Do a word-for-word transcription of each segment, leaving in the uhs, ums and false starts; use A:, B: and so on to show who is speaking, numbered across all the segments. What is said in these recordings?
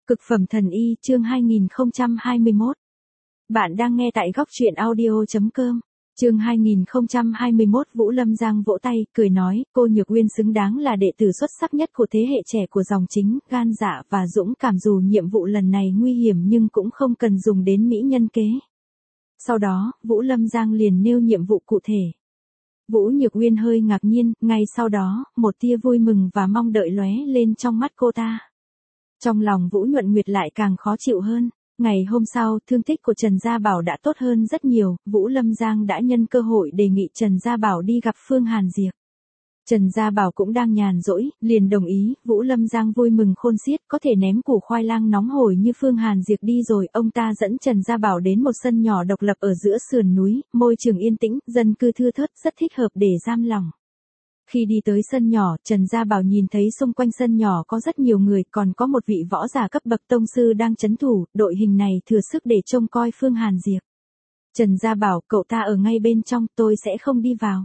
A: Cực phẩm thần y chương hai nghìn không trăm hai mươi mốt. Bạn đang nghe tại góc truyện audio chấm com. Chương hai nghìn không trăm hai mươi mốt. Vũ Lâm Giang vỗ tay, cười nói, cô Nhược Uyên xứng đáng là đệ tử xuất sắc nhất của thế hệ trẻ của dòng chính, gan dạ và dũng cảm, dù nhiệm vụ lần này nguy hiểm nhưng cũng không cần dùng đến mỹ nhân kế. Sau đó, Vũ Lâm Giang liền nêu nhiệm vụ cụ thể. Vũ Nhược Uyên hơi ngạc nhiên, ngay sau đó, một tia vui mừng và mong đợi lóe lên trong mắt cô ta. Trong lòng Vũ Nhuận Nguyệt lại càng khó chịu hơn. Ngày hôm sau, thương tích của Trần Gia Bảo đã tốt hơn rất nhiều, Vũ Lâm Giang đã nhân cơ hội đề nghị Trần Gia Bảo đi gặp Phương Hàn Diệp. Trần Gia Bảo cũng đang nhàn rỗi, liền đồng ý, Vũ Lâm Giang vui mừng khôn xiết, có thể ném củ khoai lang nóng hổi như Phương Hàn Diệp đi rồi, ông ta dẫn Trần Gia Bảo đến một sân nhỏ độc lập ở giữa sườn núi, môi trường yên tĩnh, dân cư thưa thớt, rất thích hợp để giam lỏng. Khi đi tới sân nhỏ, Trần Gia Bảo nhìn thấy xung quanh sân nhỏ có rất nhiều người, còn có một vị võ giả cấp bậc tông sư đang trấn thủ, đội hình này thừa sức để trông coi Phương Hàn Diệp. Trần Gia Bảo, cậu ta ở ngay bên trong, tôi sẽ không đi vào.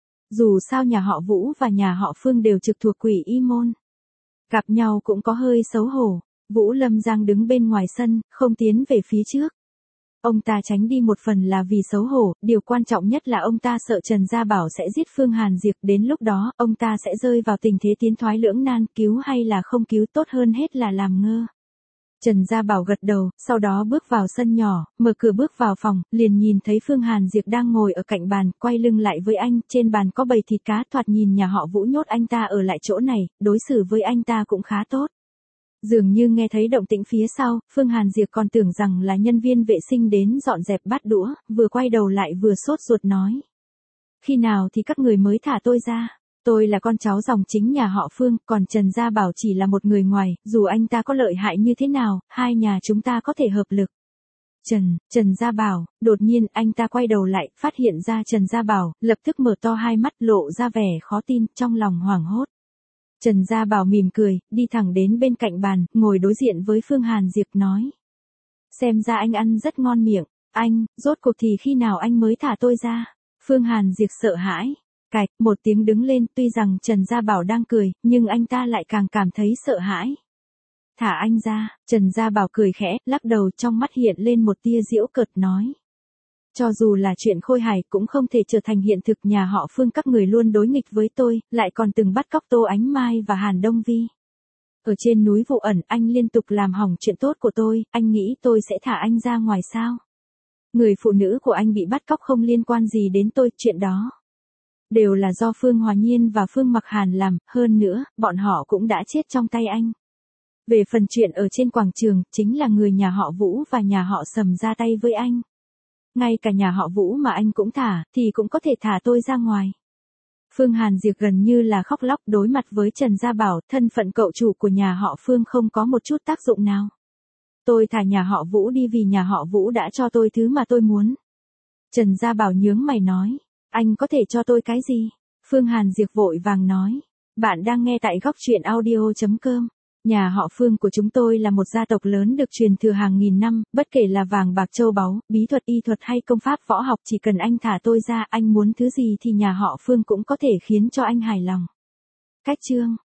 A: Dù sao nhà họ Vũ và nhà họ Phương đều trực thuộc Quỷ Y môn. Gặp nhau cũng có hơi xấu hổ. Vũ Lâm Giang đứng bên ngoài sân, không tiến về phía trước. Ông ta tránh đi một phần là vì xấu hổ, điều quan trọng nhất là ông ta sợ Trần Gia Bảo sẽ giết Phương Hàn Diệp, đến lúc đó, ông ta sẽ rơi vào tình thế tiến thoái lưỡng nan, cứu hay là không cứu, tốt hơn hết là làm ngơ. Trần Gia Bảo gật đầu, sau đó bước vào sân nhỏ, mở cửa bước vào phòng, liền nhìn thấy Phương Hàn Diệp đang ngồi ở cạnh bàn, quay lưng lại với anh, trên bàn có bầy thịt cá, thoạt nhìn nhà họ Vũ nhốt anh ta ở lại chỗ này, đối xử với anh ta cũng khá tốt. Dường như nghe thấy động tĩnh phía sau, Phương Hàn Diệp còn tưởng rằng là nhân viên vệ sinh đến dọn dẹp bát đũa, vừa quay đầu lại vừa sốt ruột nói. Khi nào thì các người mới thả tôi ra? Tôi là con cháu dòng chính nhà họ Phương, còn Trần Gia Bảo chỉ là một người ngoài, dù anh ta có lợi hại như thế nào, hai nhà chúng ta có thể hợp lực. Trần, Trần Gia Bảo, đột nhiên anh ta quay đầu lại, phát hiện ra Trần Gia Bảo, lập tức mở to hai mắt lộ ra vẻ khó tin, trong lòng hoảng hốt. Trần Gia Bảo mỉm cười, đi thẳng đến bên cạnh bàn, ngồi đối diện với Phương Hàn Diệp nói. Xem ra anh ăn rất ngon miệng, anh, rốt cuộc thì khi nào anh mới thả tôi ra? Phương Hàn Diệp sợ hãi. Cạch, một tiếng đứng lên, tuy rằng Trần Gia Bảo đang cười, nhưng anh ta lại càng cảm thấy sợ hãi. Thả anh ra, Trần Gia Bảo cười khẽ, lắc đầu, trong mắt hiện lên một tia giễu cợt nói. Cho dù là chuyện khôi hài cũng không thể trở thành hiện thực, nhà họ Phương các người luôn đối nghịch với tôi, lại còn từng bắt cóc Tô Ánh Mai và Hàn Đông Vi. Ở trên núi Vụ Ẩn, anh liên tục làm hỏng chuyện tốt của tôi, anh nghĩ tôi sẽ thả anh ra ngoài sao? Người phụ nữ của anh bị bắt cóc không liên quan gì đến tôi, chuyện đó đều là do Phương Hòa Nhiên và Phương Mặc Hàn làm, hơn nữa, bọn họ cũng đã chết trong tay anh. Về phần chuyện ở trên quảng trường, chính là người nhà họ Vũ và nhà họ Sầm ra tay với anh. Ngay cả nhà họ Vũ mà anh cũng thả, thì cũng có thể thả tôi ra ngoài. Phương Hàn Diệp gần như là khóc lóc, đối mặt với Trần Gia Bảo, thân phận cậu chủ của nhà họ Phương không có một chút tác dụng nào. Tôi thả nhà họ Vũ đi vì nhà họ Vũ đã cho tôi thứ mà tôi muốn. Trần Gia Bảo nhướng mày nói, anh có thể cho tôi cái gì? Phương Hàn Diệp vội vàng nói, bạn đang nghe tại góc truyện audio chấm com. Nhà họ Phương của chúng tôi là một gia tộc lớn được truyền thừa hàng nghìn năm, bất kể là vàng bạc châu báu, bí thuật y thuật hay công pháp võ học, chỉ cần anh thả tôi ra, anh muốn thứ gì thì nhà họ Phương cũng có thể khiến cho anh hài lòng. Cách chương